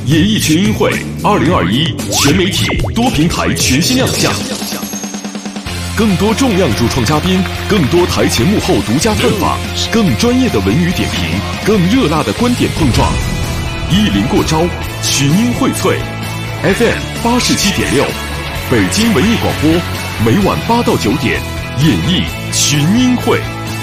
演艺群英会2021全媒体多平台全新亮相，更多重量主创嘉宾，更多台前幕后独家采访，更专业的文娱点评，更热辣的观点碰撞。意林过招，群英荟萃 FM87.6，北京文艺广播，每晚8到9点，演艺群英会。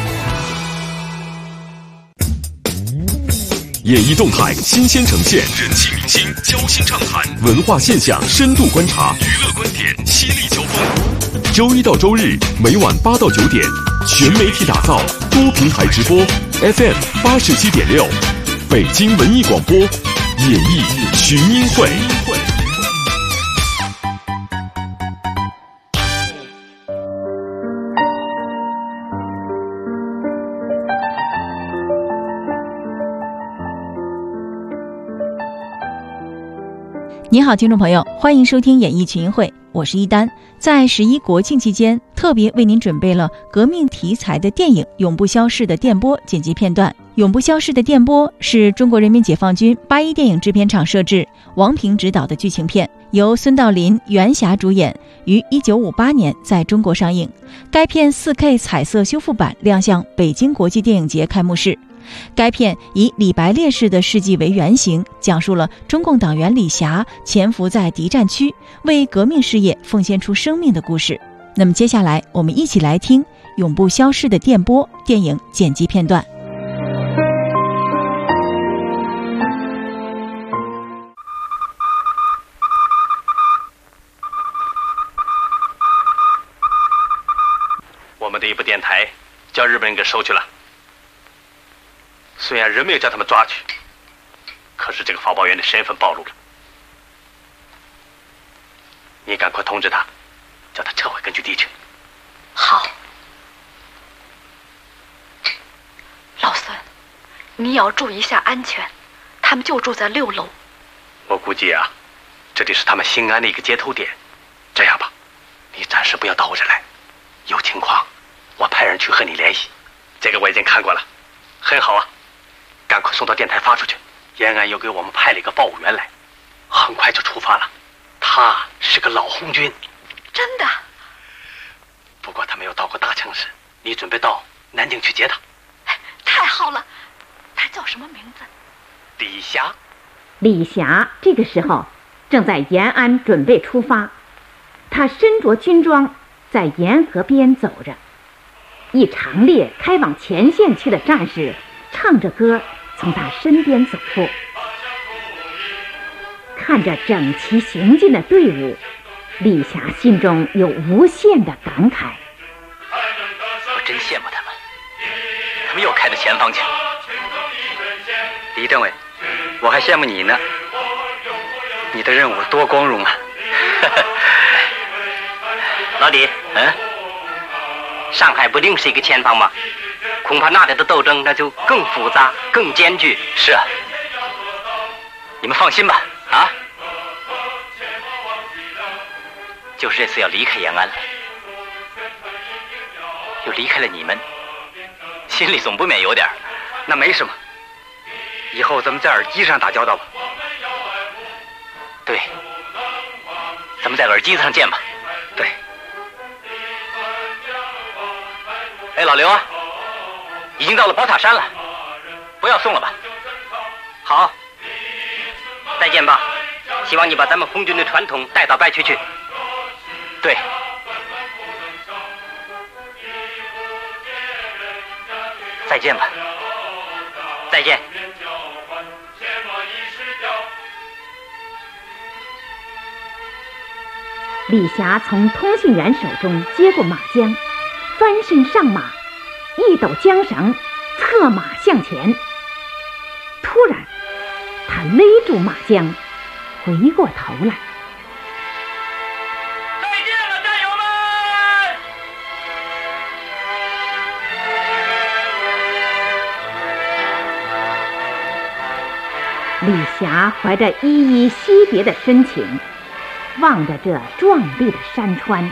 演艺动态新鲜呈现，人气明星交心畅谈，文化现象深度观察，娱乐观点犀利交锋。周一到周日每晚8到9点，全媒体打造，多平台直播 FM87.6，北京文艺广播，演艺群英会。 你好，听众朋友，欢迎收听演艺群英会，我是一丹。在11国庆期间，特别为您准备了革命题材的电影《永不消逝的电波》剪辑片段。《永不消逝的电波》是中国人民解放军81电影制片厂摄制，王平执导的剧情片，由孙道临、袁霞主演，于1958年在中国上映。该片 4K 彩色修复版亮相北京国际电影节开幕式。该片以李白烈士的事迹为原型，讲述了中共党员李霞潜伏在敌占区，为革命事业奉献出生命的故事。那么接下来我们一起来听《永不消逝的电波》电影剪辑片段。 我们的一部电台叫日本人给收去了，虽然人没有叫他们抓去，可是这个发报员的身份暴露了。你赶快通知他，叫他撤回根据地去。 好。老孙，你也要注意一下安全，他们就住在6楼。 我估计啊，这里是他们兴安的一个接头点。这样吧，你暂时不要到我这来，有情况我派人去和你联系。这个我已经看过了，很好啊，赶快送到电台发出去。延安又给我们派了一个报务员来，很快就出发了。他是个老红军。 真的？ 不过他没有到过大城市，你准备到南京去接他。 太好了。他叫什么名字？ 李霞。 李霞这个时候正在延安准备出发，他身着军装在沿河边走着，一长列开往前线去的战士唱着歌从他身边走过，看着整齐行进的队伍，李霞心中有无限的感慨。 我真羡慕他们，他们又开到前方去。李政委，我还羡慕你呢，你的任务多光荣啊。 老李，上海不定是一个前方吗？恐怕那里的斗争那就更复杂更艰巨。 是啊，你们放心吧。啊，就是这次要离开延安了，又离开了你们，心里总不免有点。那没什么，以后咱们在耳机上打交道吧。对，咱们在耳机上见吧。对。哎，老刘啊，已经到了宝塔山了，不要送了吧。 好，再见吧，希望你把咱们红军的传统带到败区去。 对。再见吧。 再见。 李霞从通信员手中接过马缰，翻身上马，一抖缰绳，策马向前。突然他勒住马缰，回过头来。 再见了，战友们！李霞怀着依依惜别的深情，望着这壮丽的山川。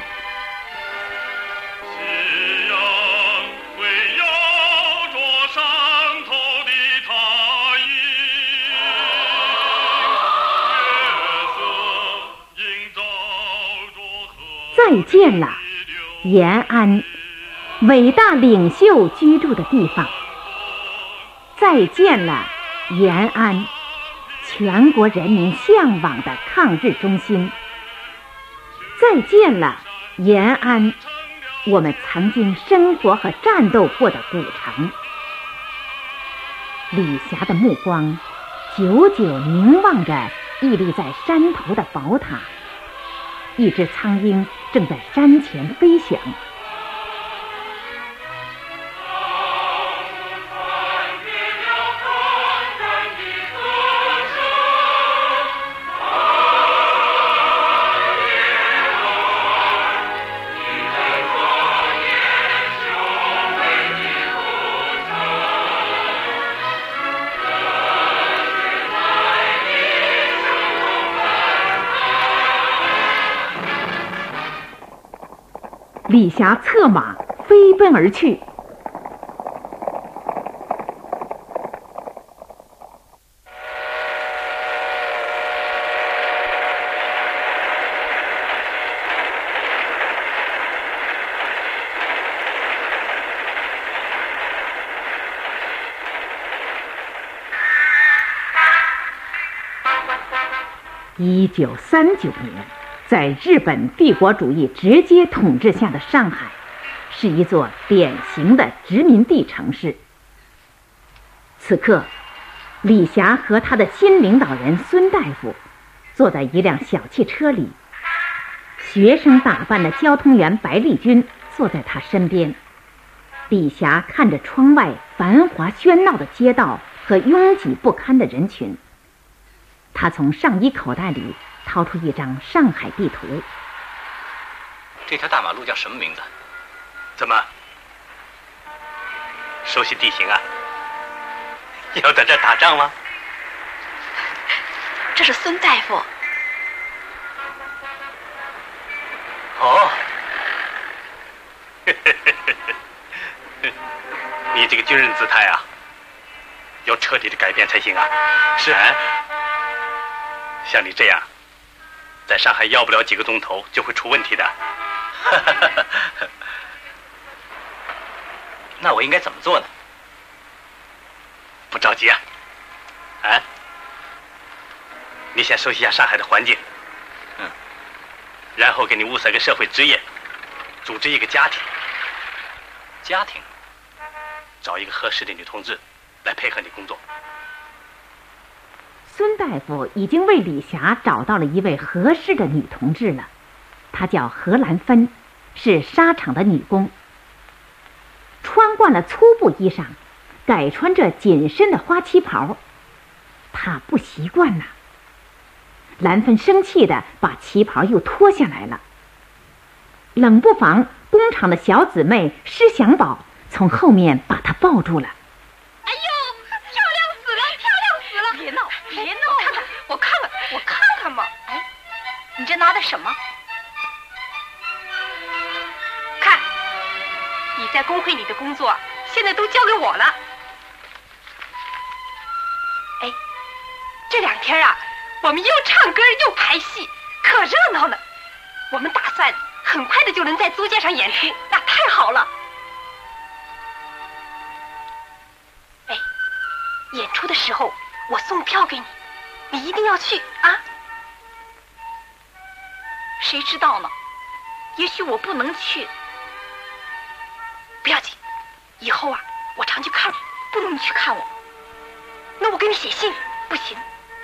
再见了延安，伟大领袖居住的地方。再见了延安，全国人民向往的抗日中心。再见了延安，我们曾经生活和战斗过的古城。李霞的目光久久凝望着屹立在山头的宝塔，一只苍鹰正在山前飞翔。李霞策马飞奔而去。1939年，在日本帝国主义直接统治下的上海，是一座典型的殖民地城市。此刻，李霞和他的新领导人孙大夫坐在一辆小汽车里，学生打扮的交通员白丽君坐在他身边。李霞看着窗外繁华喧闹的街道和拥挤不堪的人群，他从上衣口袋里掏出一张上海地图。 这条大马路叫什么名字？ 怎么？熟悉地形啊？要在这儿打仗吗？ 这是孙大夫。 哦，你这个军人姿态啊，要彻底的改变才行啊！是啊，像你这样，在上海要不了几个钟头就会出问题的。 那我应该怎么做呢？ 不着急啊，你先熟悉一下上海的环境，然后给你物色个社会职业，组织一个家庭。 家庭？ 找一个合适的女同志来配合你工作。 孙大夫已经为李霞找到了一位合适的女同志了，她叫何兰芬，是纱厂的女工。穿惯了粗布衣裳，改穿着紧身的花旗袍，她不习惯呐。兰芬生气地把旗袍又脱下来了。冷不防，工厂的小姊妹施祥宝从后面把她抱住了。 哎呦，漂亮死了，漂亮死了！别闹，别闹！我看看吧。哎，你这拿的什么？看，你在工会里的工作现在都交给我了。哎，这2天啊，我们又唱歌又排戏，可热闹了。我们打算很快的就能在租界上演出，那太好了。哎，演出的时候我送票给你，你一定要去啊。谁知道呢，也许我不能去。不要紧，以后啊我常去看你，不能你去看我。那我给你写信不行。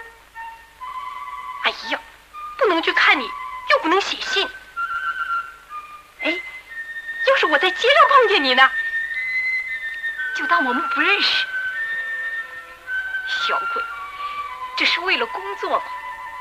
哎呀，不能去看你又不能写信。哎，要是我在街上碰见你呢，就当我们不认识。小鬼，这是为了工作吗？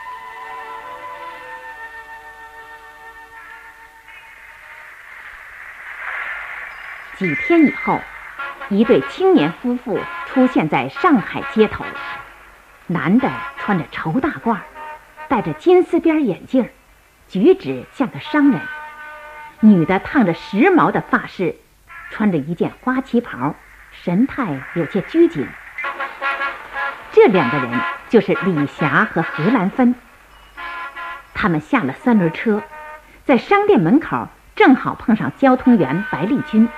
几天以后，一对青年夫妇出现在上海街头。男的穿着绸大褂，戴着金丝边眼镜，举止像个商人；女的烫着时髦的发饰，穿着一件花旗袍，神态有些拘谨。这2个人就是李霞和何兰芬。他们下了3轮车， 在商店门口正好碰上交通员白丽君。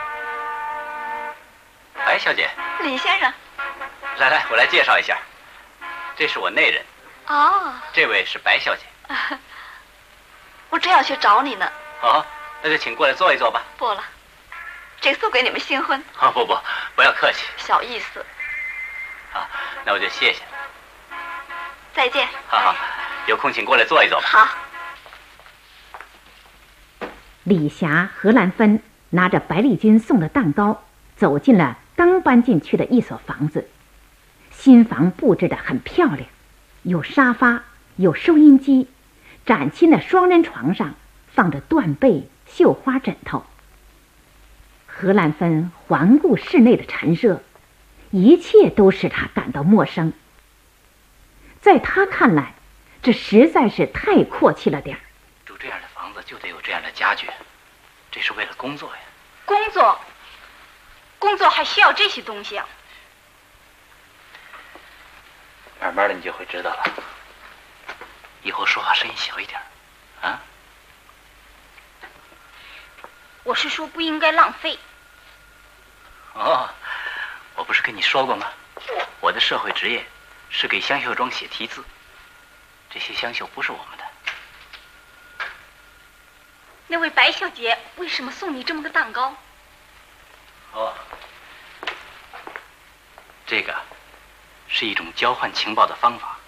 白小姐， 李先生。 来，我来介绍一下，这是我内人。 哦， 这位是白小姐。 我正要去找你呢。 哦，那就请过来坐一坐吧。 不了，这送给你们新婚。 哦，不要客气。 小意思。 好，那我就谢谢。 再见。 好，有空请过来坐一坐吧。 好。 李霞、何兰芬拿着白丽君送的蛋糕，走进了刚搬进去的一所房子。新房布置得很漂亮，有沙发，有收音机，崭新的双人床上放着缎被、绣花枕头。何兰芬环顾室内的陈设，一切都使她感到陌生。在她看来，这实在是太阔气了点儿。 住这样的房子就得有这样的家具，这是为了工作呀。 工作还需要这些东西啊？ 慢慢的你就会知道了。以后说话声音小一点，啊？ 我是说不应该浪费。 哦，我不是跟你说过吗？我的社会职业是给香秀庄写题字，这些香绣不是我们的。 那位白小姐为什么送你这么个蛋糕？ 哦，这个是一种交换情报的方法。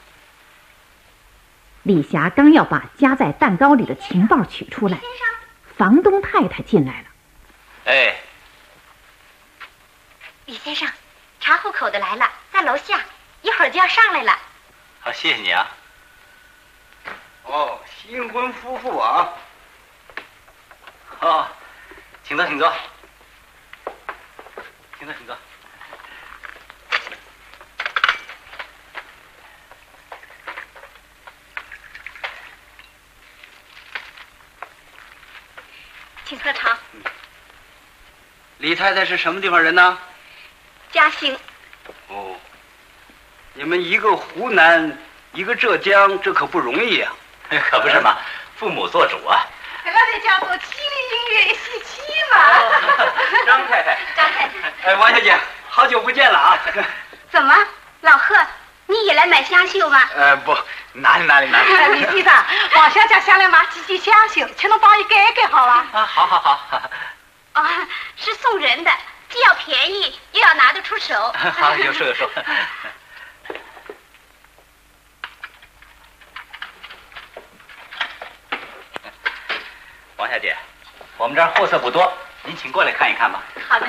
李霞刚要把夹在蛋糕里的情报取出来，房东太太进来了。 哎， 李先生，茶壶口的来了，在楼下，一会儿就要上来了。 好，谢谢你啊。 哦，新婚夫妇啊。 哦，请坐，请坐。 请喝茶。 李太太是什么地方人呢？ 嘉兴。 哦，你们一个湖南，一个浙江，这可不容易啊。 可不是嘛，父母做主啊。 那得叫做七里迎月喜气嘛。 张太太。 哎，王小姐，好久不见了啊。 怎么，老贺，你也来买香绣吗？ 不，哪里。 李先生，王小姐想来买几件香绣，请侬帮伊改改好吧？ 啊，好。 啊，是送人的，既要便宜，又要拿得出手。 好，有数。王小姐，我们这儿货色不多，您请过来看一看吧。 好的。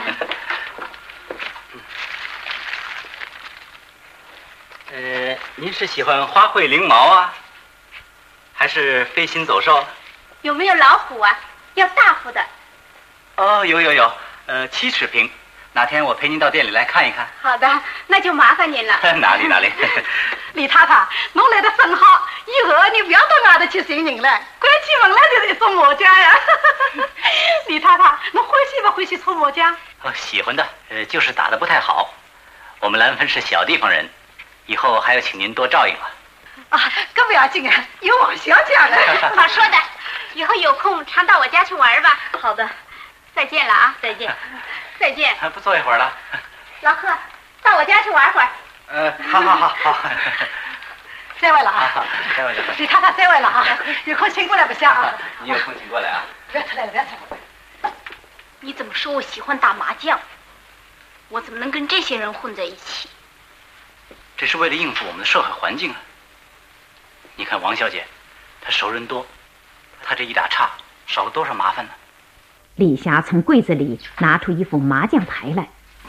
您是喜欢花卉翎毛啊，还是飞禽走兽？ 有没有老虎啊？要大幅的。 哦，有，7尺平。哪天我陪您到店里来看一看。 好的，那就麻烦您了。 哪里。 李太太，侬来的正好，以后你不要到外头去寻人了，关起门来就是一桌麻将呀。李太太，侬欢喜不欢喜搓麻将？ 哦，喜欢的，就是打得不太好。我们兰芬是小地方人，以后还要请您多照应了。 啊，这不要紧啊，有王小姐了。 好说的，以后有空常到我家去玩吧。好的，再见了啊。再见。 不坐一会儿了。 老贺，到我家去玩会儿。 好。 再会了啊。 再会。 李太太再会了啊，有空请过来不下啊。 你有空请过来啊。 不要出来了。 你怎么说我喜欢打麻将？我怎么能跟这些人混在一起？ 这是为了应付我们的社会环境啊。你看王小姐，她熟人多，她这一打岔，少了多少麻烦呢？ 李霞从柜子里拿出一副麻将牌来。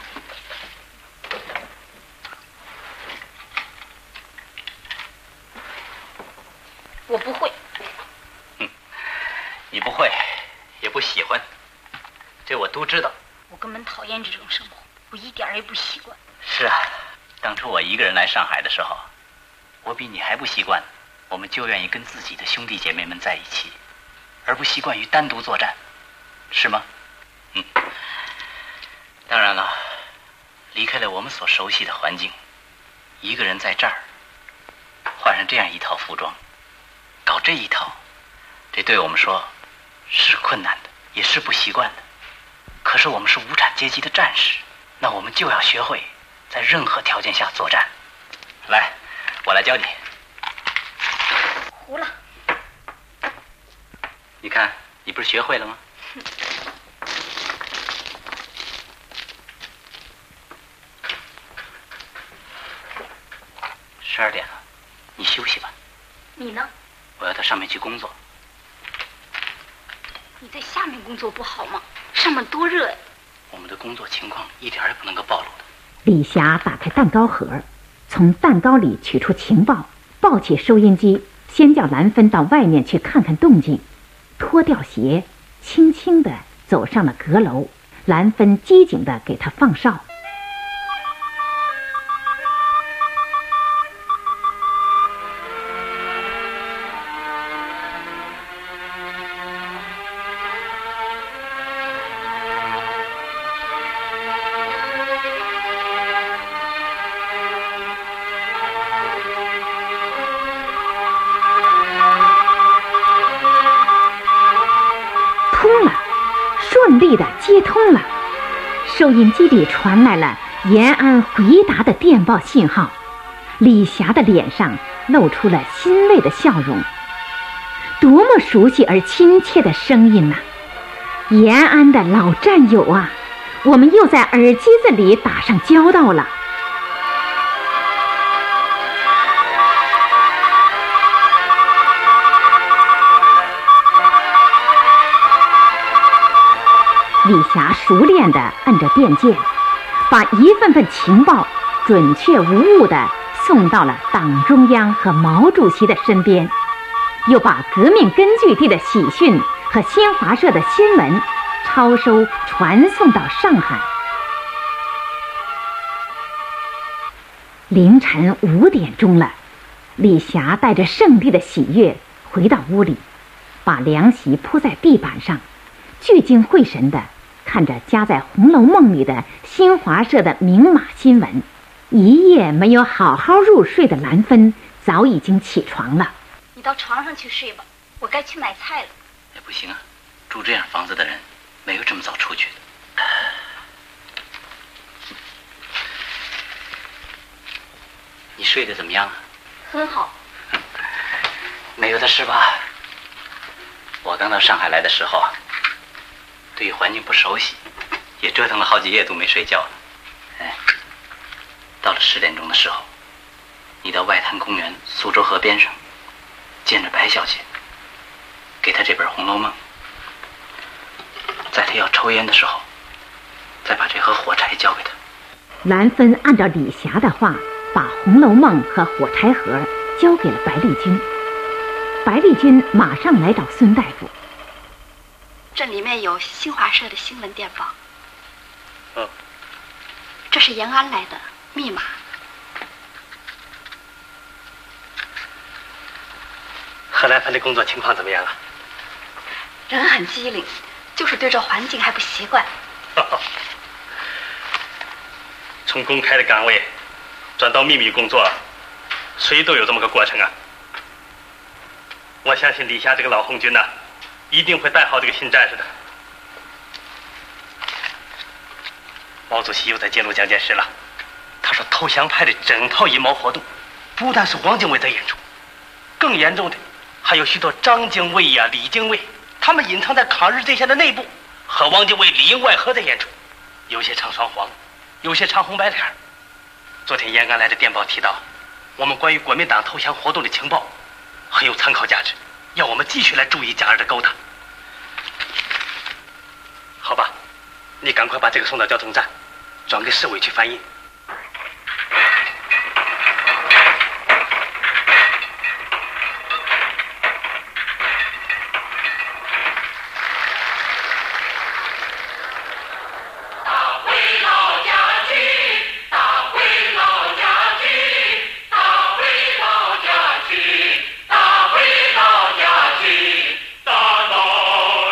我不会。 你不会，也不喜欢，这我都知道。 我根本讨厌这种生活，我一点也不习惯。 是啊，当初我一个人来上海的时候，我比你还不习惯。我们就愿意跟自己的兄弟姐妹们在一起，而不习惯于单独作战，是吗？当然了，离开了我们所熟悉的环境，一个人在这儿换上这样一套服装，搞这一套，这对我们说是困难的，也是不习惯的。可是我们是无产阶级的战士，那我们就要学会在任何条件下作战。来，我来教你。 糊了。 你看，你不是学会了吗？12点了，你休息吧。 你呢？ 我要到上面去工作。 你在下面工作不好吗？上面多热呀！ 我们的工作情况一点也不能够暴露的。 李霞打开蛋糕盒，从蛋糕里取出情报，抱起收音机，先叫兰芬到外面去看看动静，脱掉鞋，轻轻地走上了阁楼。兰芬机警地给他放哨。顺利地接通了，收音机里传来了延安回答的电报信号。李霞的脸上露出了欣慰的笑容，多么熟悉而亲切的声音呐！延安的老战友啊，我们又在耳机子里打上交道了。李霞熟练地按着电键，把一份份情报准确无误地送到了党中央和毛主席的身边，又把革命根据地的喜讯和新华社的新闻抄收传送到上海。凌晨5点钟了，李霞带着胜利的喜悦回到屋里，把凉席铺在地板上，聚精会神地看着夹在《红楼梦》里的新华社的明码新闻。一夜没有好好入睡的兰芬早已经起床了。 你到床上去睡吧，我该去买菜了。 也不行啊，住这样房子的人没有这么早出去的。你睡得怎么样啊？ 很好。 没有的事吧？我刚到上海来的时候啊，对于环境不熟悉，也折腾了好几夜都没睡觉了。到了10点钟的时候，你到外滩公园苏州河边上见着白小姐，给她这本《红楼梦》，在她要抽烟的时候，再把这盒火柴交给她。 兰芬按照李霞的话，把《红楼梦》和火柴盒交给了白丽君。白丽君马上来找孙大夫。 这里面有新华社的新闻电报。这是延安来的密码。 何兰芬的工作情况怎么样啊？ 人很机灵，就是对这环境还不习惯。 从公开的岗位转到秘密工作，谁都有这么个过程啊。我相信李霞这个老红军一定会带好这个新战士的。毛主席又在揭露蒋介石了，他说投降派的整套阴谋活动，不但是汪精卫在演出，更严重的还有许多张精卫呀、李精卫，他们隐藏在抗日阵线的内部，和汪精卫里应外合在演出，有些唱双簧，有些唱红白脸。昨天延安来的电报提到，我们关于国民党投降活动的情报很有参考价值，要我们继续来注意假日的勾当。好吧，你赶快把这个送到交通站，转给市委去翻译。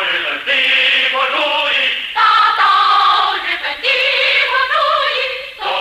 打倒日本帝国主义！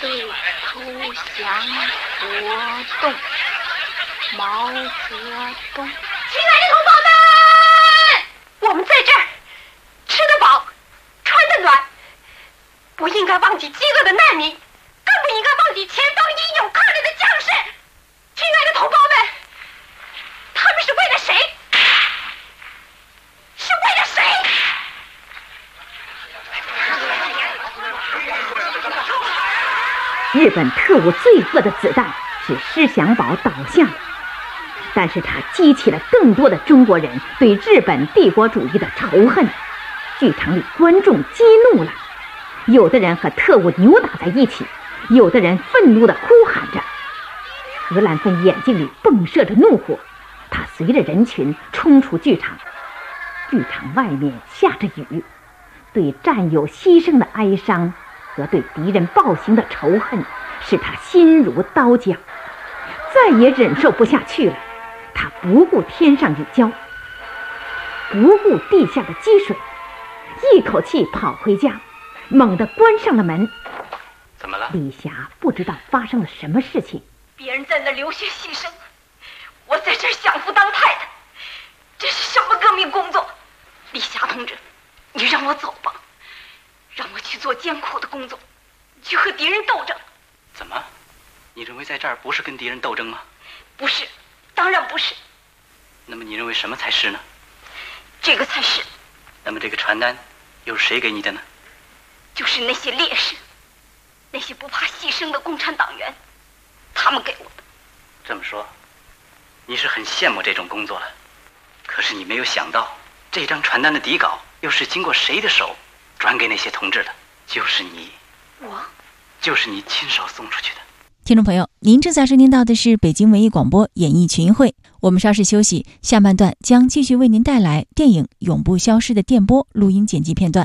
队投降活动，毛泽东。亲爱的同胞们，我们在这儿吃得饱，穿得暖，不应该忘记饥饿的难民，更不应该忘记前方英勇抗日的将士。亲爱的同胞们，他们是为了谁？是为了谁？ 日本特务最恶的子弹使施祥宝倒下了，但是他激起了更多的中国人对日本帝国主义的仇恨。剧场里观众激怒了，有的人和特务扭打在一起，有的人愤怒地呼喊着。何兰芬眼睛里迸射着怒火，他随着人群冲出剧场。剧场外面下着雨，对战友牺牲的哀伤和对敌人暴行的仇恨使他心如刀绞，再也忍受不下去了。他不顾天上雨浇，不顾地下的积水，一口气跑回家，猛地关上了门。 怎么了？ 李霞不知道发生了什么事情。 别人在那流血牺牲，我在这儿享福当太太，这是什么革命工作？李霞同志，你让我走吧，让我去做艰苦的工作，去和敌人斗争。 怎么？你认为在这儿不是跟敌人斗争吗？ 不是，当然不是。 那么你认为什么才是呢？ 这个才是。 那么这个传单又是谁给你的呢？ 就是那些烈士，那些不怕牺牲的共产党员，他们给我的。 这么说，你是很羡慕这种工作了。可是你没有想到，这张传单的底稿又是经过谁的手转给那些同志的？就是你。 我？ 就是你亲手送出去的。 听众朋友，您正在收听到的是北京文艺广播演艺群会。我们稍事休息，下半段将继续为您带来电影《永不消失的电波》录音剪辑片段。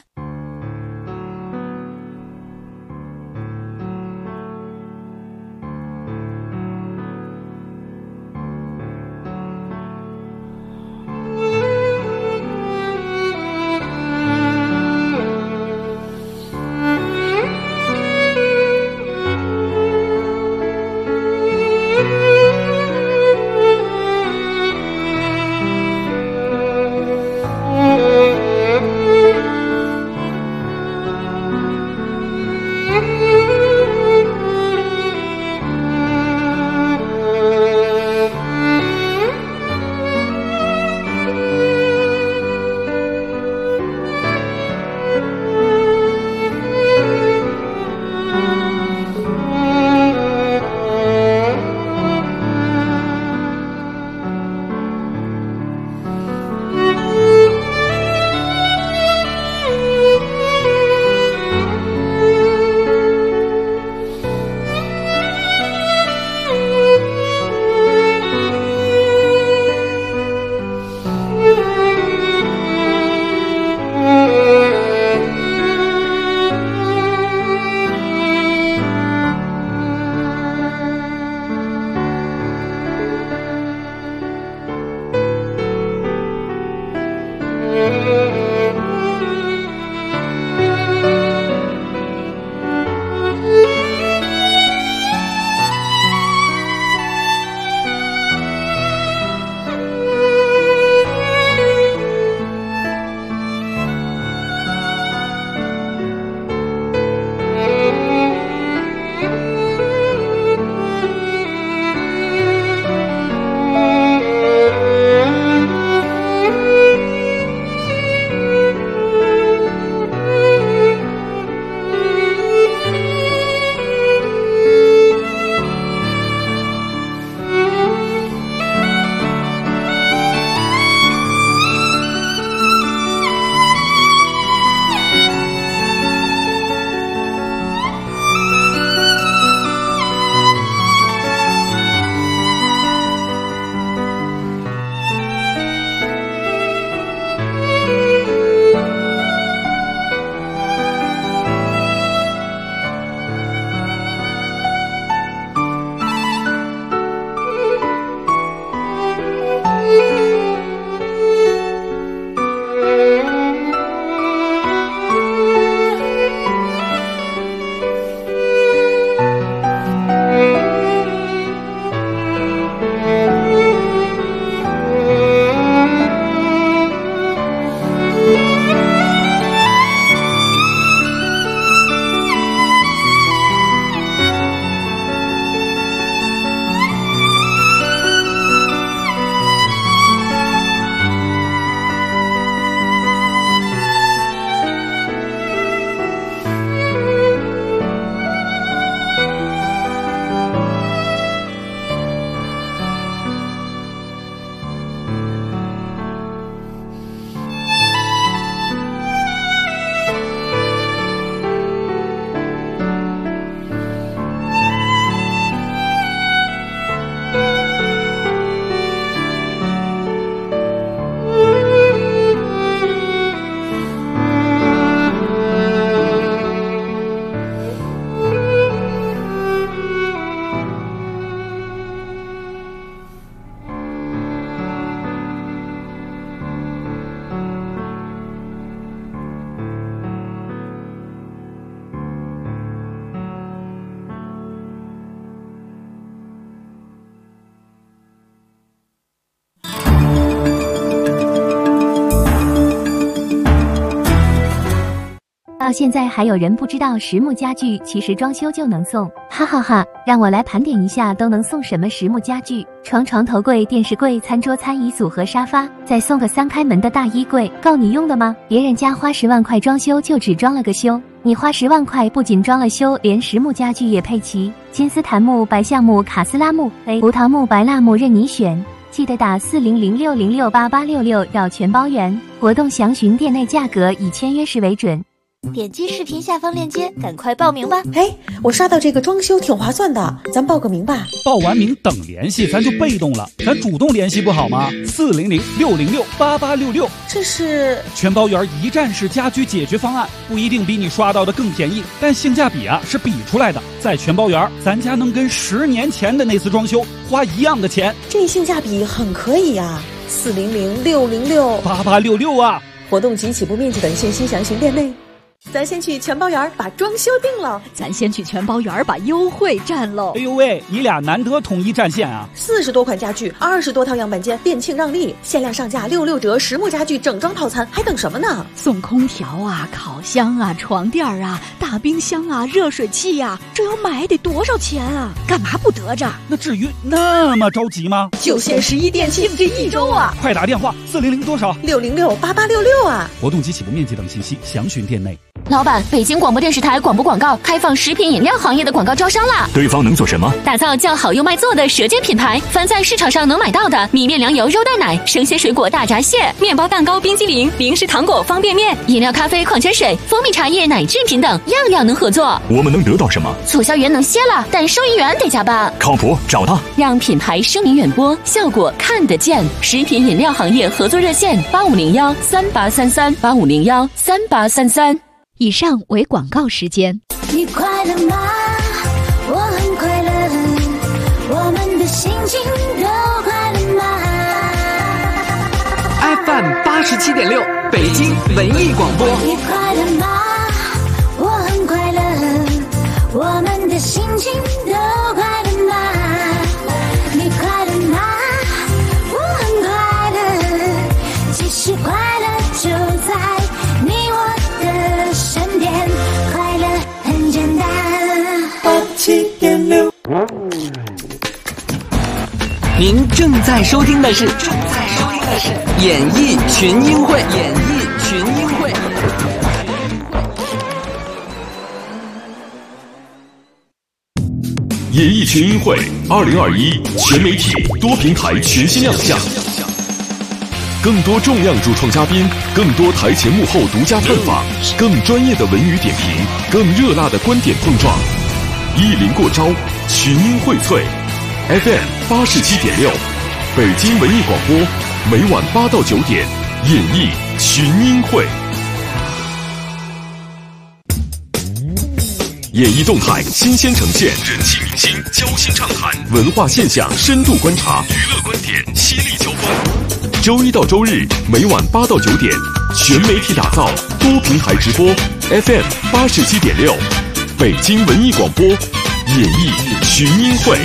到现在还有人不知道实木家具其实装修就能送，哈哈哈！让我来盘点一下都能送什么实木家具：床头柜、电视柜、餐桌、餐椅组合沙发，再送个3开门的大衣柜，够你用的吗？别人家花10万块装修就只装了个修，你花10万块不仅装了修，连实木家具也配齐，金丝檀木、白橡木、卡斯拉木、葡萄木、白蜡木任你选。记得打4006068866要全包圆，活动详询店内价格，以签约时为准。 点击视频下方链接，赶快报名吧！ 哎，我刷到这个装修挺划算的，咱报个名吧。 报完名等联系，咱就被动了，咱主动联系不好吗？400-606-8866， 这是全包圆一站式家居解决方案，不一定比你刷到的更便宜，但性价比啊是比出来的。在全包圆，咱家能跟10年前的那次装修花一样的钱， 这性价比很可以啊。400-606-8866 啊！ 活动及起步面积等信息详询店内。咱先去全包园把装修定了， 咱先去全包园把优惠占喽。 哎呦喂，你俩难得统一战线啊 ！40多款家具，20多套样板间，店庆让利，限量上架66折，实木家具整装套餐，还等什么呢？ 送空调啊，烤箱啊，床垫啊，大冰箱啊，热水器啊，这要买得多少钱啊？干嘛不得着？ 那至于那么着急吗？ 就限11店庆这1周啊！ 快打电话400多少 ？606-8866啊！ 活动及起步面积等信息详询店内。 老板，北京广播电视台广播广告开放食品饮料行业的广告招商啦！ 对方能做什么？ 打造叫好又卖座的舌尖品牌，凡在市场上能买到的米面粮油肉蛋奶、生鲜水果大闸蟹、面包蛋糕、冰激凌、零食糖果、方便面、饮料、咖啡、矿泉水、蜂蜜茶叶、奶制品等，样样能合作。 我们能得到什么？ 促销员能歇了，但收银员得加班。 靠谱，找他， 让品牌声名远播，效果看得见。食品饮料行业合作热线：8501-3833，8501-3833。 以上为广告时间。 你快乐吗？我很快乐，我们的心情都快乐吗 ？FM 87.6，北京文艺广播。 你快乐吗？我很快乐，我们的心情都快乐吗？你快乐吗？我很快乐，其实快乐就在你我的身边，快乐很简单。87.6， 您正在收听的是演艺群英会，演艺群英会。 演艺群英会2021全媒体多平台全新亮相。更多重量主创嘉宾，更多台前幕后独家采访，更专业的文娱点评，更热辣的观点碰撞。意林过招，群英荟萃。FM 87.6，北京文艺广播，每晚8到9点，演艺群英会。演艺动态新鲜呈现，人气明星交心畅谈，文化现象深度观察，娱乐观点犀利交锋。周一到周日每晚8到9点，全媒体打造，多平台直播 FM 87.6，北京文艺广播，演艺群英会。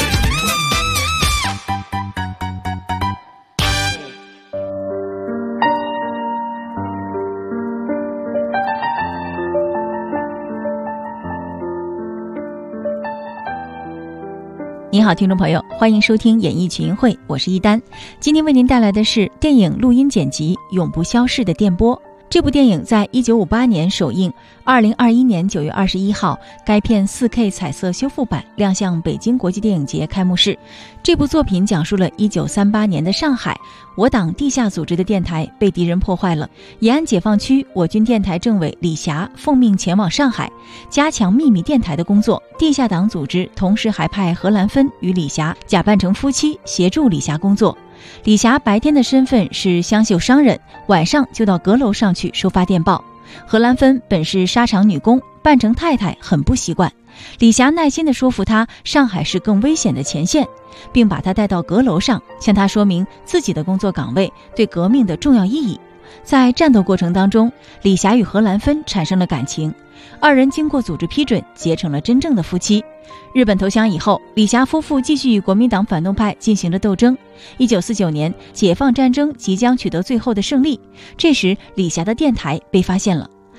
你好，听众朋友，欢迎收听演艺群英会，我是一丹。今天为您带来的是电影录音剪辑《永不消逝的电波》。这部电影在1958年首映，2021年9月21号，该片 4K 彩色修复版亮相北京国际电影节开幕式。这部作品讲述了1938年的上海，我党地下组织的电台被敌人破坏了，延安解放区我军电台政委李霞奉命前往上海，加强秘密电台的工作。地下党组织同时还派何兰芬与李霞假扮成夫妻，协助李霞工作。李霞白天的身份是湘绣商人，晚上就到阁楼上去收发电报。何兰芬本是纱厂女工，扮成太太很不习惯。李霞耐心地说服她，上海是更危险的前线，并把她带到阁楼上，向她说明自己的工作岗位对革命的重要意义。在战斗过程当中，李霞与何兰芬产生了感情，二人经过组织批准，结成了真正的夫妻。日本投降以后，李霞夫妇继续与国民党反动派进行了斗争。1949年，解放战争即将取得最后的胜利，这时李霞的电台被发现了。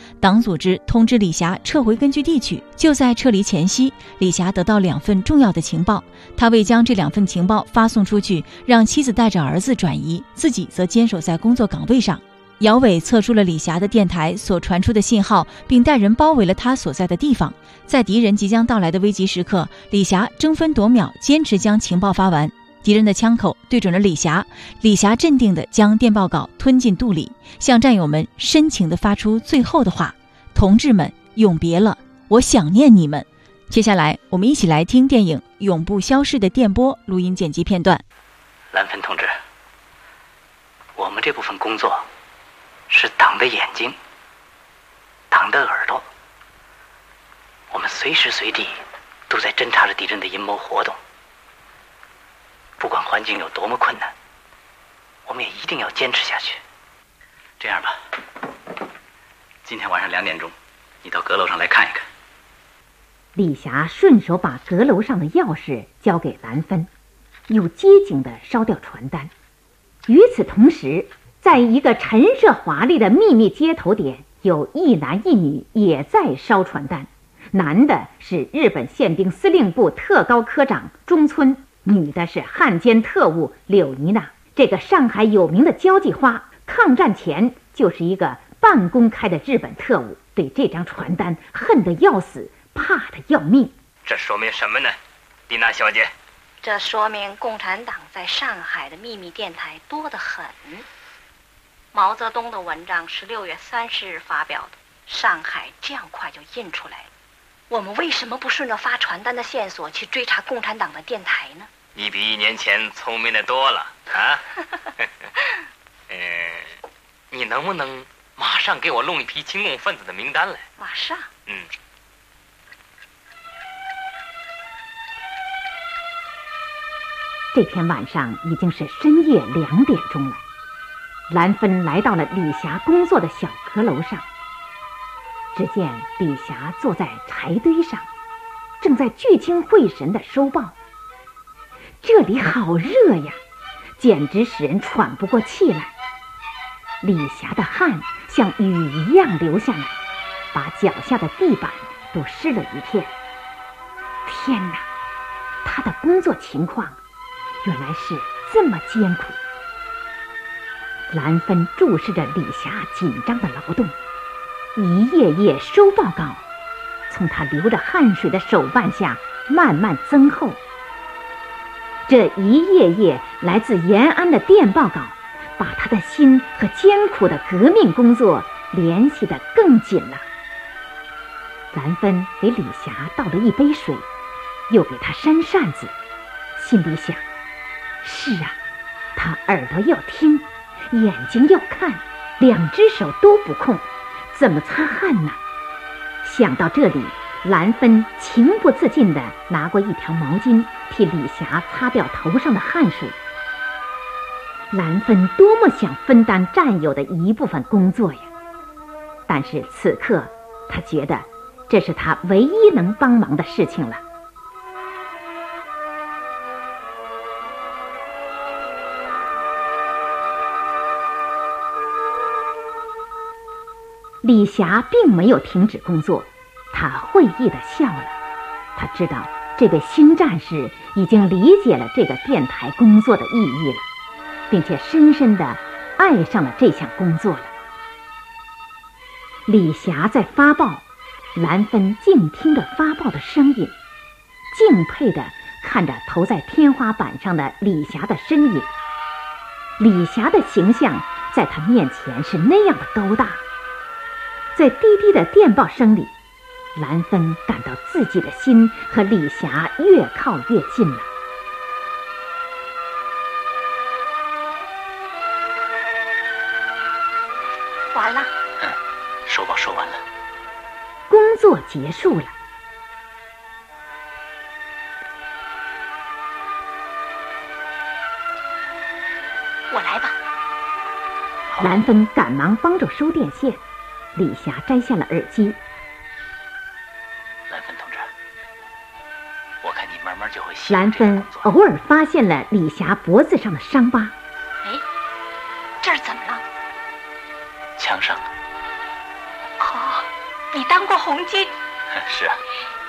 党组织通知李霞撤回根据地去。就在撤离前夕，李霞得到2份重要的情报，他为将这2份情报发送出去，让妻子带着儿子转移，自己则坚守在工作岗位上。姚伟测出了李霞的电台所传出的信号，并带人包围了他所在的地方。在敌人即将到来的危急时刻，李霞争分夺秒，坚持将情报发完。敌人的枪口对准了李霞，李霞镇定地将电报稿吞进肚里，向战友们深情地发出最后的话：同志们，永别了，我想念你们。接下来我们一起来听电影《永不消逝的电波》录音剪辑片段。 兰芬同志，我们这部分工作是党的眼睛，党的耳朵，我们随时随地都在侦察着敌人的阴谋活动。不管环境有多么困难，我们也一定要坚持下去。这样吧，今天晚上2点钟，你到阁楼上来看一看。 李霞顺手把阁楼上的钥匙交给兰芬，又机警地烧掉传单。与此同时，在一个陈设华丽的秘密接头点，有一男一女也在烧传单。男的是日本宪兵司令部特高科长中村，女的是汉奸特务柳妮娜。这个上海有名的交际花，抗战前就是一个半公开的日本特务，对这张传单恨得要死，怕得要命。 这说明什么呢，丽娜小姐？ 这说明共产党在上海的秘密电台多得很。毛泽东的文章是6月30日发表的，上海这样快就印出来了。我们为什么不顺着发传单的线索去追查共产党的电台呢？ 你比1年前聪明的多了啊！你能不能马上给我弄一批亲共分子的名单来？ 马上。 这天晚上已经是深夜2点钟了。兰芬来到了李霞工作的小阁楼上，只见李霞坐在柴堆上，正在聚精会神地收报。这里好热呀，简直使人喘不过气来。李霞的汗像雨一样流下来，把脚下的地板都湿了一片。天哪，她的工作情况原来是这么艰苦。兰芬注视着李霞紧张的劳动，一页页收报稿从她流着汗水的手腕下慢慢增厚。这一页页来自延安的电报稿，把她的心和艰苦的革命工作联系得更紧了。兰芬给李霞倒了一杯水，又给她扇扇子，心里想：是啊，她耳朵要听，眼睛要看，2只手都不空，怎么擦汗呢？想到这里，兰芬情不自禁地拿过一条毛巾，替李霞擦掉头上的汗水。兰芬多么想分担战友的一部分工作呀！但是此刻，她觉得这是她唯一能帮忙的事情了。李霞并没有停止工作，她会意地笑了。她知道这位新战士已经理解了这个电台工作的意义了，并且深深地爱上了这项工作了。李霞在发报，兰芬静听着发报的声音，敬佩地看着投在天花板上的李霞的身影。李霞的形象在她面前是那样的高大。在滴滴的电报声里，兰芬感到自己的心和李霞越靠越近了。 完了。 收报收完了， 工作结束了。 我来吧。 兰芬赶忙帮着收电线。李霞摘下了耳机。 兰芬同志，我看你慢慢就会习惯。 兰芬偶尔发现了李霞脖子上的伤疤。 哎，这儿怎么了？ 墙上。 哦，你当过红军？ 是啊。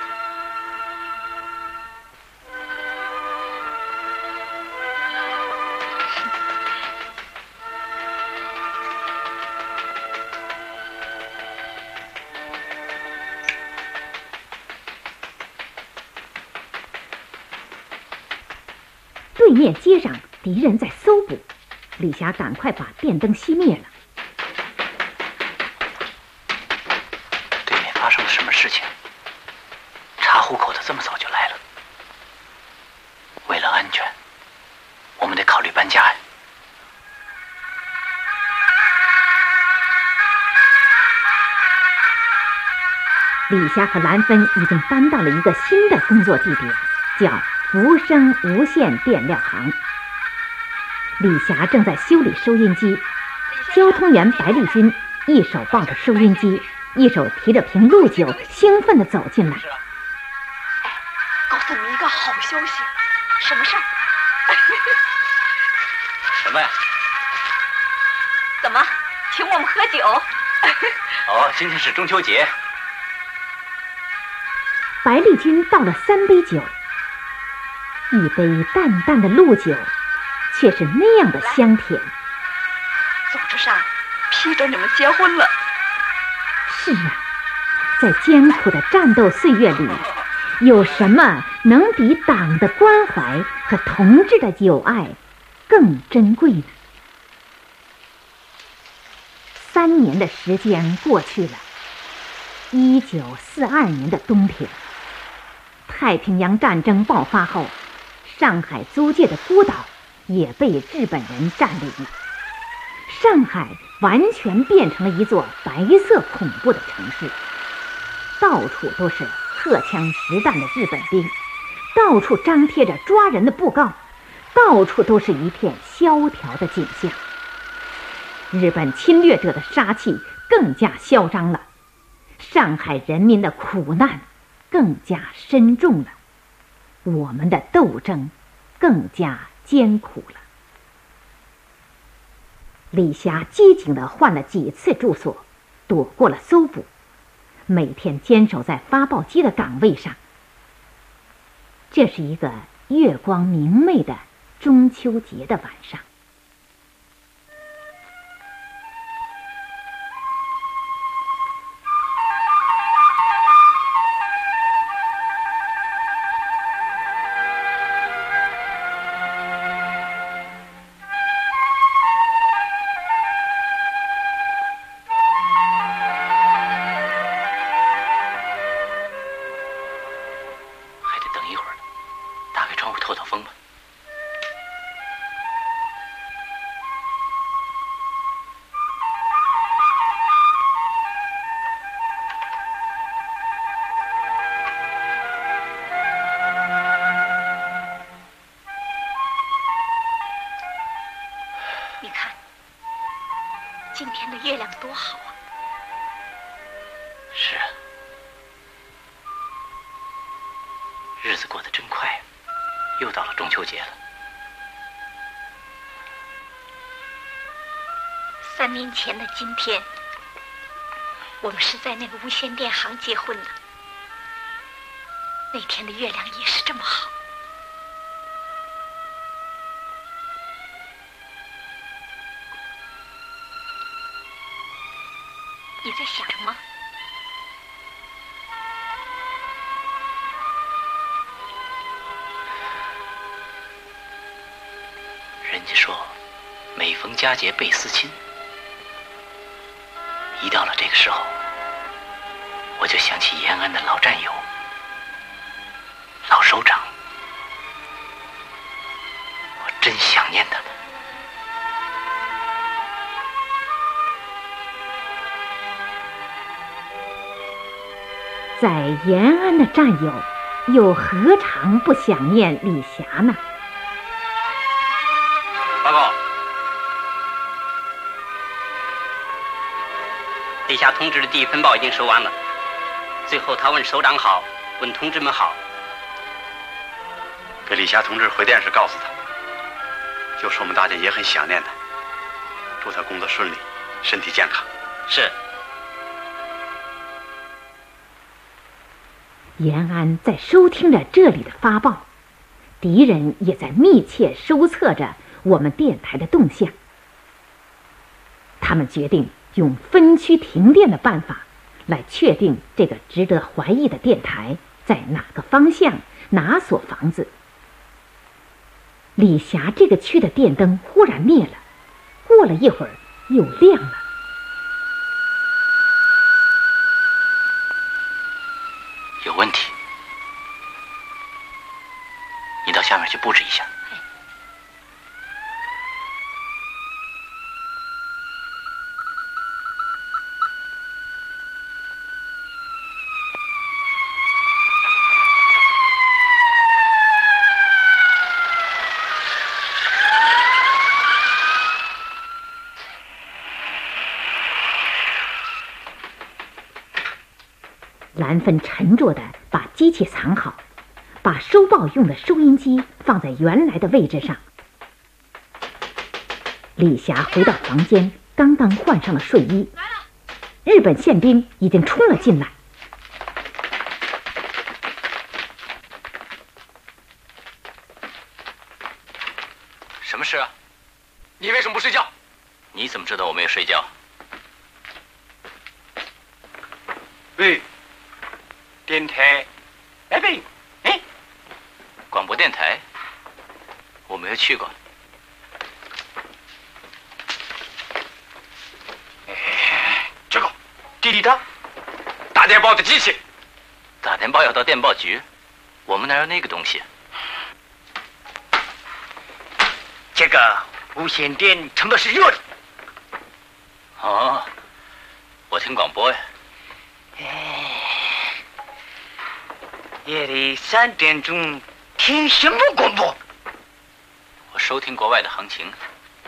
对面街上敌人在搜捕，李霞赶快把电灯熄灭了。 对面发生了什么事情？查户口的这么早就来了。为了安全，我们得考虑搬家呀。 李霞和兰芬已经搬到了一个新的工作地点，叫福生无线电料行。李霞正在修理收音机，交通员白丽君一手抱着收音机，一手提着瓶露酒，兴奋地走进来。 告诉你一个好消息。什么事儿？ 什么呀？ 怎么，请我们喝酒？ 哦，今天是中秋节。 白丽君倒了3杯酒，一杯淡淡的露酒，却是那样的香甜。 组织上批准你们结婚了。 是啊，在艰苦的战斗岁月里，有什么能比党的关怀和同志的友爱更珍贵呢？3年的时间过去了，1942年的冬天，太平洋战争爆发后，上海租界的孤岛也被日本人占领了。上海完全变成了一座白色恐怖的城市，到处都是荷枪实弹的日本兵，到处张贴着抓人的布告，到处都是一片萧条的景象。日本侵略者的杀气更加嚣张了，上海人民的苦难更加深重了，我们的斗争更加艰苦了。李霞机警地换了几次住所，躲过了搜捕，每天坚守在发报机的岗位上。这是一个月光明媚的中秋节的晚上。 你看，今天的月亮多好啊！ 是啊，日子过得真快，又到了中秋节了。 3年前的今天，我们是在那个无线电行结婚的。那天的月亮也是这么好。你在想什么？ 人家说，每逢佳节倍思亲。一到了这个时候，我就想起延安的老战友、老首长，我真想念他们。 在延安的战友，又何尝不想念李霞呢？ 报告，李霞同志的第一份报已经收完了。最后他问首长好，问同志们好。 给李霞同志回电视告诉他，就说我们大家也很想念他，祝他工作顺利，身体健康。 是。 延安在收听着这里的发报，敌人也在密切收测着我们电台的动向。他们决定用分区停电的办法来确定这个值得怀疑的电台在哪个方向哪所房子。李霞这个区的电灯忽然灭了，过了一会儿又亮了。 有问题，你到下面去布置一下。 蓝芬沉着地把机器藏好，把收报用的收音机放在原来的位置上。李霞回到房间，刚刚换上了睡衣，日本宪兵已经冲了进来。 什么事啊？ 你为什么不睡觉？ 你怎么知道我没有睡觉？ 喂，电台，哎喂，哎， 广播电台，我没有去过。 这个滴滴答，打电报的机器。 打电报要到电报局，我们哪有那个东西？ 这个无线电沉默是热的。 哦，我听广播呀。 夜里3点钟听什么广播？ 我收听国外的行情。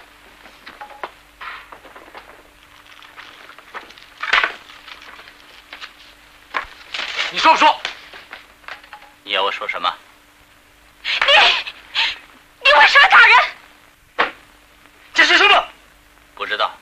你说不说？ 你要我说什么？ 你为什么打人？ 这是什么？ 不知道。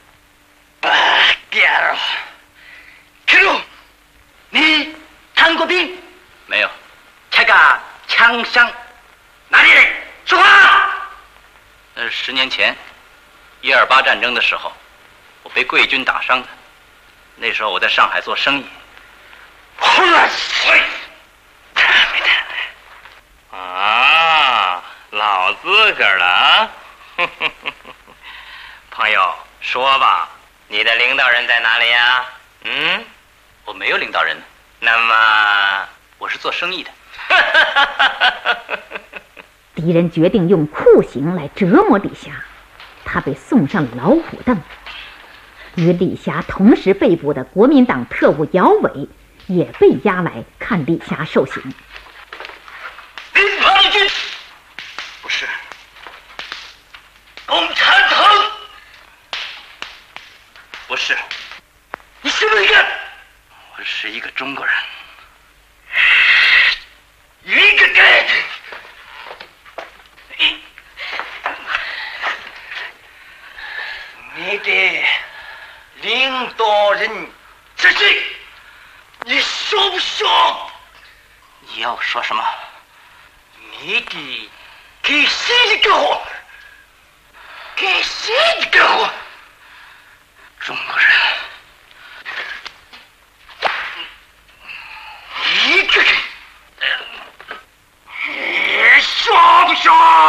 Kilo， 你当过兵？ 没有。 这个枪伤哪里人？说话！ 那是10年前128战争的时候，我被贵军打伤的。那时候我在上海做生意。 啊，老自个儿了啊！朋友，说吧，你的领导人在哪里呀？ 我没有领导人。 那么， 我是做生意的。 敌人决定用酷刑来折磨李霞，他被送上老虎凳。与李霞同时被捕的国民党特务姚伟也被押来看李霞受刑。 林叛军不是共产党， 不是。 你是哪个？ 我是一个中国人。 一个人。你的领导人是谁？你说不说？ 你要说什么？ 你的给谁的给我？给谁的给我？ 中国人。 一个人。你说不说？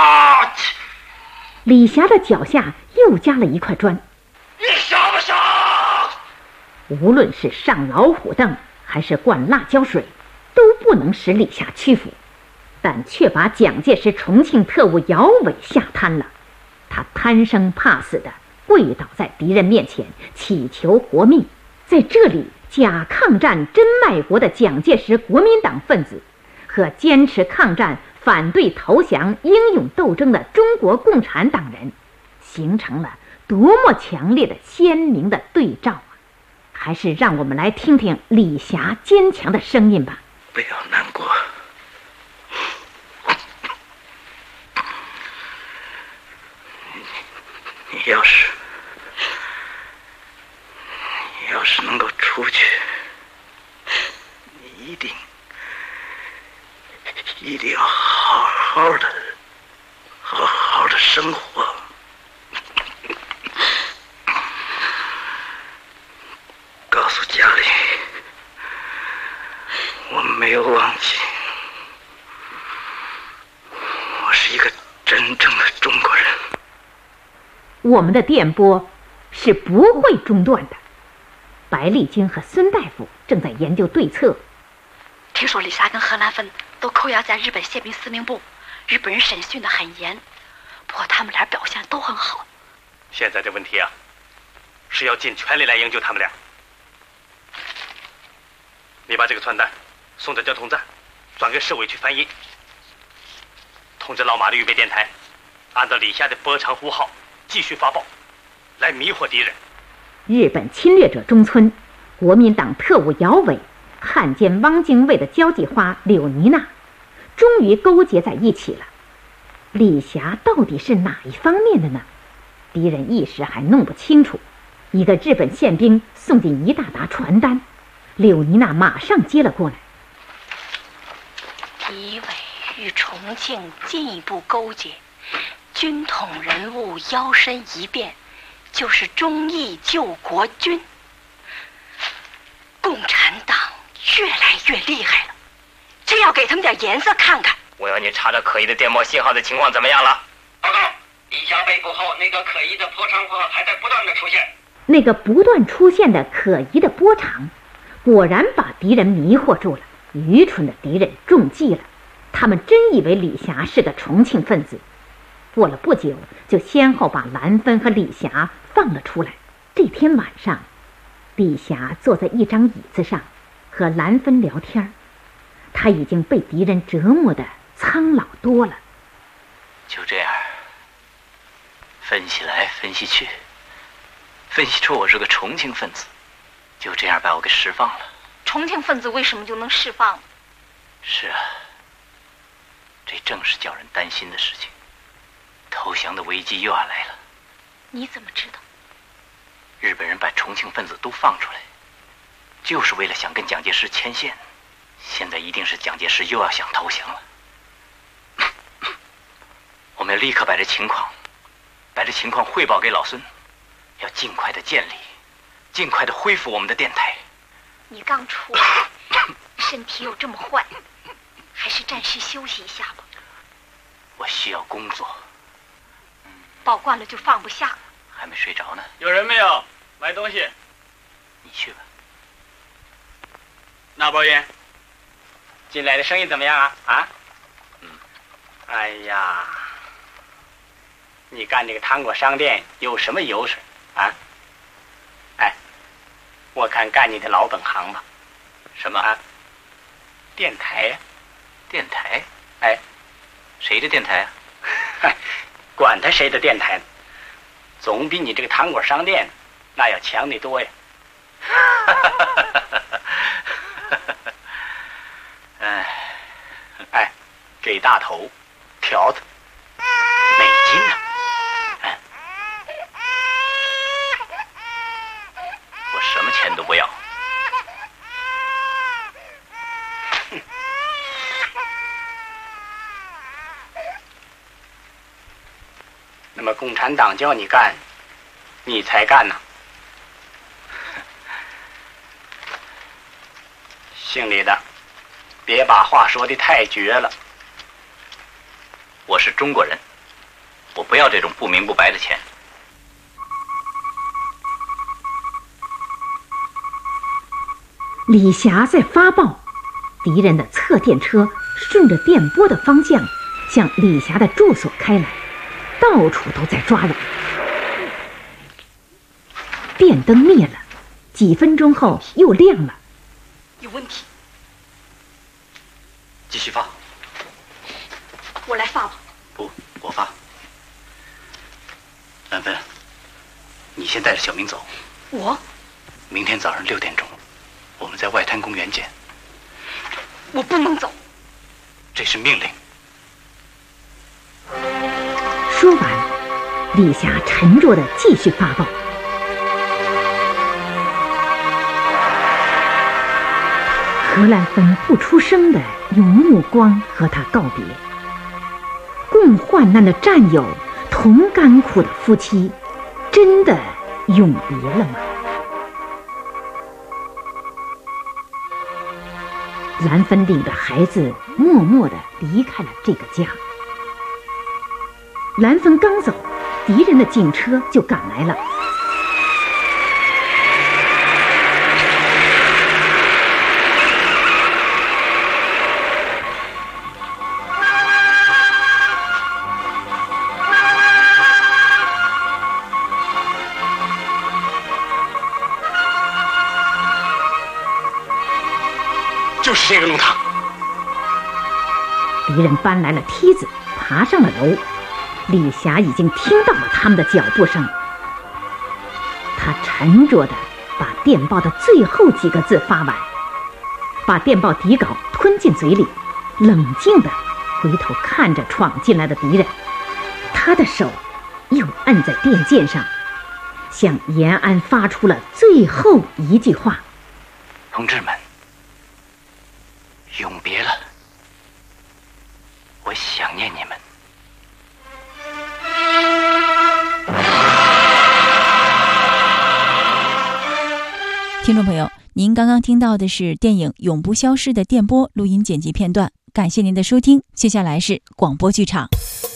李霞的脚下又加了一块砖。 你说不说？ 无论是上老虎凳还是灌辣椒水，都不能使李霞屈服，但却把蒋介石重庆特务姚伟吓瘫了。他贪生怕死的跪倒在敌人面前，祈求活命。在这里，假抗战真卖国的蒋介石国民党分子和坚持抗战反对投降英勇斗争的中国共产党人形成了多么强烈的鲜明的对照啊！还是让我们来听听李霞坚强的声音吧。 不要难过，你要是能够出去，你一定一定要好好的生活。告诉家里，我没有忘记，我是一个真正的中国人。 我们的电波是不会中断的。白丽君和孙大夫正在研究对策。 听说李霞跟何兰芬都扣押在日本宪兵司令部，日本人审讯得很严，不过他们俩表现都很好。 现在这问题啊，是要尽全力来营救他们俩。你把这个传单送到交通站，转给市委去翻译，通知老马的预备电台，按照李霞的波长呼号继续发报，来迷惑敌人。 日本侵略者中村、国民党特务姚伟、汉奸汪精卫的交际花柳妮娜，终于勾结在一起了。李霞到底是哪一方面的呢？敌人一时还弄不清楚。一个日本宪兵送进一大沓传单，柳妮娜马上接了过来。 敌伪与重庆进一步勾结，军统人物腰身一变，就是忠义救国军。共产党越来越厉害了，真要给他们点颜色看看。 我要你查找可疑的电波信号的情况怎么样了？ 报告，李霞被捕后，那个可疑的波长波还在不断的出现。 那个不断出现的可疑的波长，果然把敌人迷惑住了。愚蠢的敌人中计了，他们真以为李霞是个重庆分子。过了不久，就先后把兰芬和李霞放了出来。这天晚上，李霞坐在一张椅子上和兰芬聊天，他已经被敌人折磨得苍老多了。 就这样分析来分析去，分析出我是个重庆分子，就这样把我给释放了。 重庆分子为什么就能释放？ 是啊，这正是叫人担心的事情。投降的危机又要来了。 你怎么知道？ 日本人把重庆分子都放出来，就是为了想跟蒋介石牵线。现在一定是蒋介石又要想投降了。我们要立刻把这情况汇报给老孙，要尽快的建立，尽快的恢复我们的电台。 你刚出来，身体又这么坏，还是暂时休息一下吧。 我需要工作。 抱惯了就放不下。 还没睡着呢。 有人没有买东西？ 你去吧。 那包烟，进来的生意怎么样啊？啊？哎呀，你干这个糖果商店有什么优势啊？哎，我看干你的老本行吧。 什么啊？电台呀。 电台？ 哎， 谁的电台啊？ 管他谁的电台呢，总比你这个糖果商店那要强得多呀。哎，给大头条子美金呢。 我什么钱都不要。 那么共产党叫你干，你才干呢？姓李的，别把话说得太绝了。 我是中国人，我不要这种不明不白的钱。 李霞在发报，敌人的侧电车顺着电波的方向向李霞的住所开来，到处都在抓人。电灯灭了，几分钟后又亮了。 有问题。 继续发。 我来发吧。 不，我发。兰芬，你先带着小明走。 我？ 明天早上6点钟，我们在外滩公园见。 我不能走。 这是命令。 说完，李霞沉着地继续发报。 何兰芬不出声地用目光和他告别。共患难的战友，同甘苦的夫妻，真的永别了吗？兰芬领着孩子默默地离开了这个家。兰芬刚走，敌人的警车就赶来了。 就是这个弄堂。 敌人搬来了梯子，爬上了楼。李霞已经听到了他们的脚步声，他沉着地把电报的最后几个字发完，把电报底稿吞进嘴里，冷静地回头看着闯进来的敌人。他的手又按在电键上，向延安发出了最后一句话： 同志们，永别了，我想念你们。 听众朋友，您刚刚听到的是电影《永不消逝的电波》录音剪辑片段，感谢您的收听。接下来是广播剧场。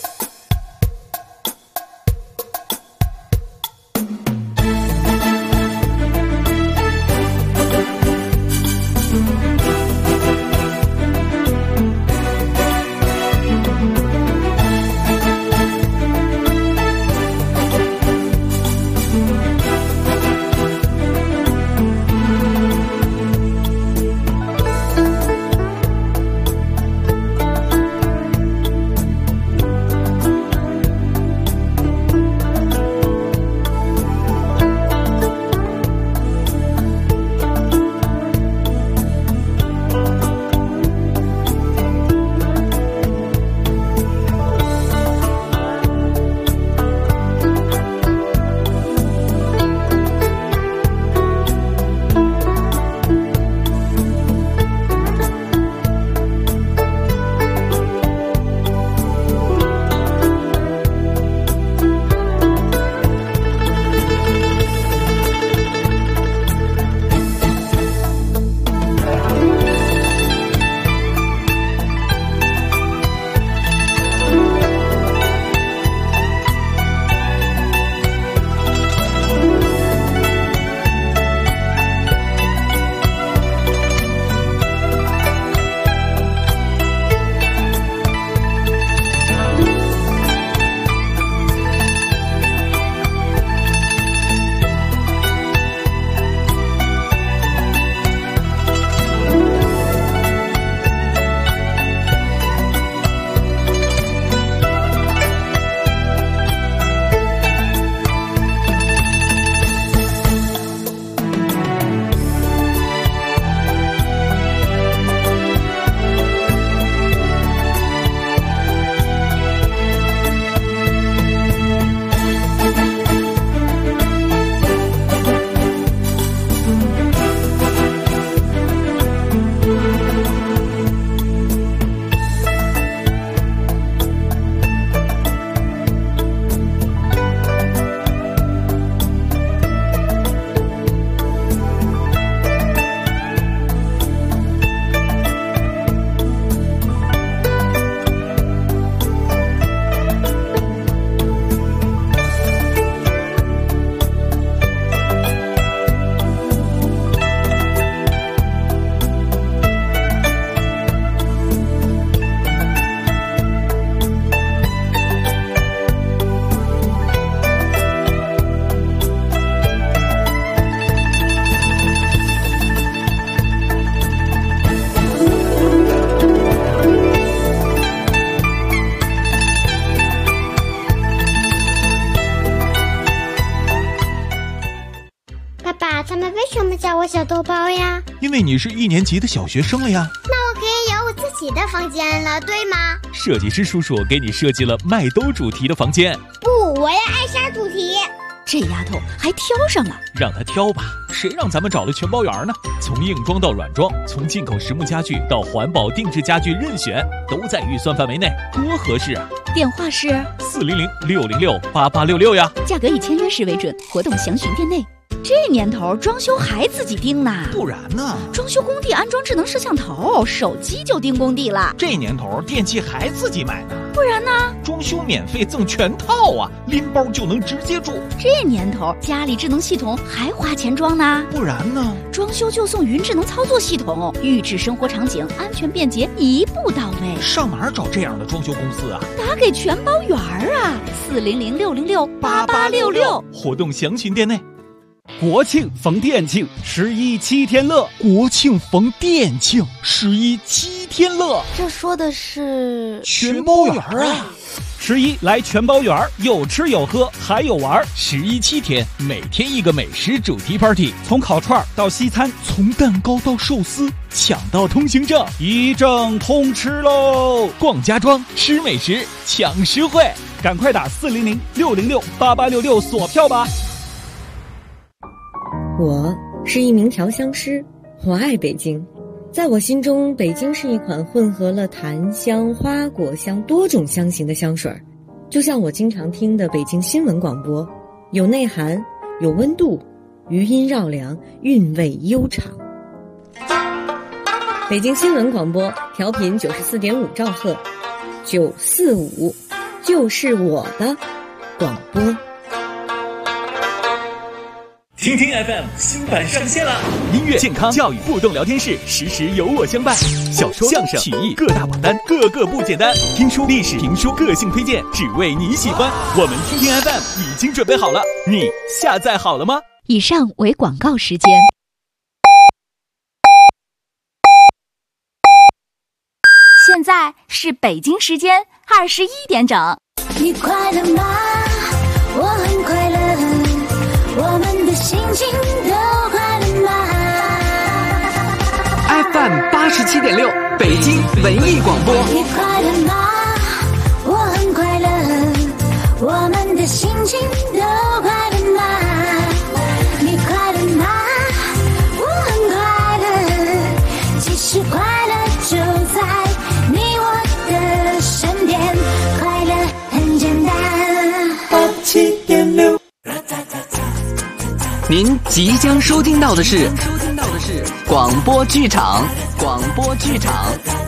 他们为什么叫我小豆包呀？ 因为你是1年级的小学生了呀。 那我可以有我自己的房间了，对吗？ 设计师叔叔给你设计了麦兜主题的房间。 不，我要艾莎主题。 这丫头还挑上了。 让她挑吧，谁让咱们找了全包圆呢？从硬装到软装，从进口实木家具到环保定制家具，任选，都在预算范围内，多合适啊！ 电话是 400-606-8866呀。 价格以签约时为准，活动详询店内。这年头装修还自己盯呢， 不然呢？ 装修工地安装智能摄像头，手机就盯工地了。 这年头电器还自己买呢， 不然呢？ 装修免费赠全套啊，拎包就能直接住。 这年头家里智能系统还花钱装呢， 不然呢？ 装修就送云智能操作系统，预制生活场景，安全便捷，一步到位。 上哪儿找这样的装修公司啊？ 打给全包圆啊，400-606-8866， 活动详询店内。 国庆逢店庆，11 7天乐。 国庆逢店庆，11 7天乐。 这说的是全包圆啊 ！11来全包圆，有吃有喝还有玩。 11 7天，每天一个美食主题 party， 从烤串到西餐， 从蛋糕到寿司，抢到通行证， 一证通吃喽！ 逛家装，吃美食，抢实惠， 赶快打400-606-8866锁票吧！ 我是一名调香师，我爱北京。在我心中，北京是一款混合了檀香、花果香多种香型的香水，就像我经常听的北京新闻广播，有内涵，有温度，余音绕梁，韵味悠长。北京新闻广播调频94.5兆赫，945就是我的广播。 听听 FM 新版上线了，音乐、健康、教育、互动聊天室，时时有我相伴。小说、相声、曲艺各大榜单，个个不简单。听书、历史、评书，个性推荐，只为你喜欢。我们听听 FM 已经准备好了，你下载好了吗？ 以上为广告时间。现在是北京时间21点整。 你快乐吗？我很快乐。我们的心情都快乐吗 ？FM 87.6，北京文艺广播。 你快乐吗？我很快乐。我们的心情都快乐吗？你快乐吗？我很快乐。其实快乐就在你我的身边，快乐很简单。 87.6。您即将收听到的是广播剧场。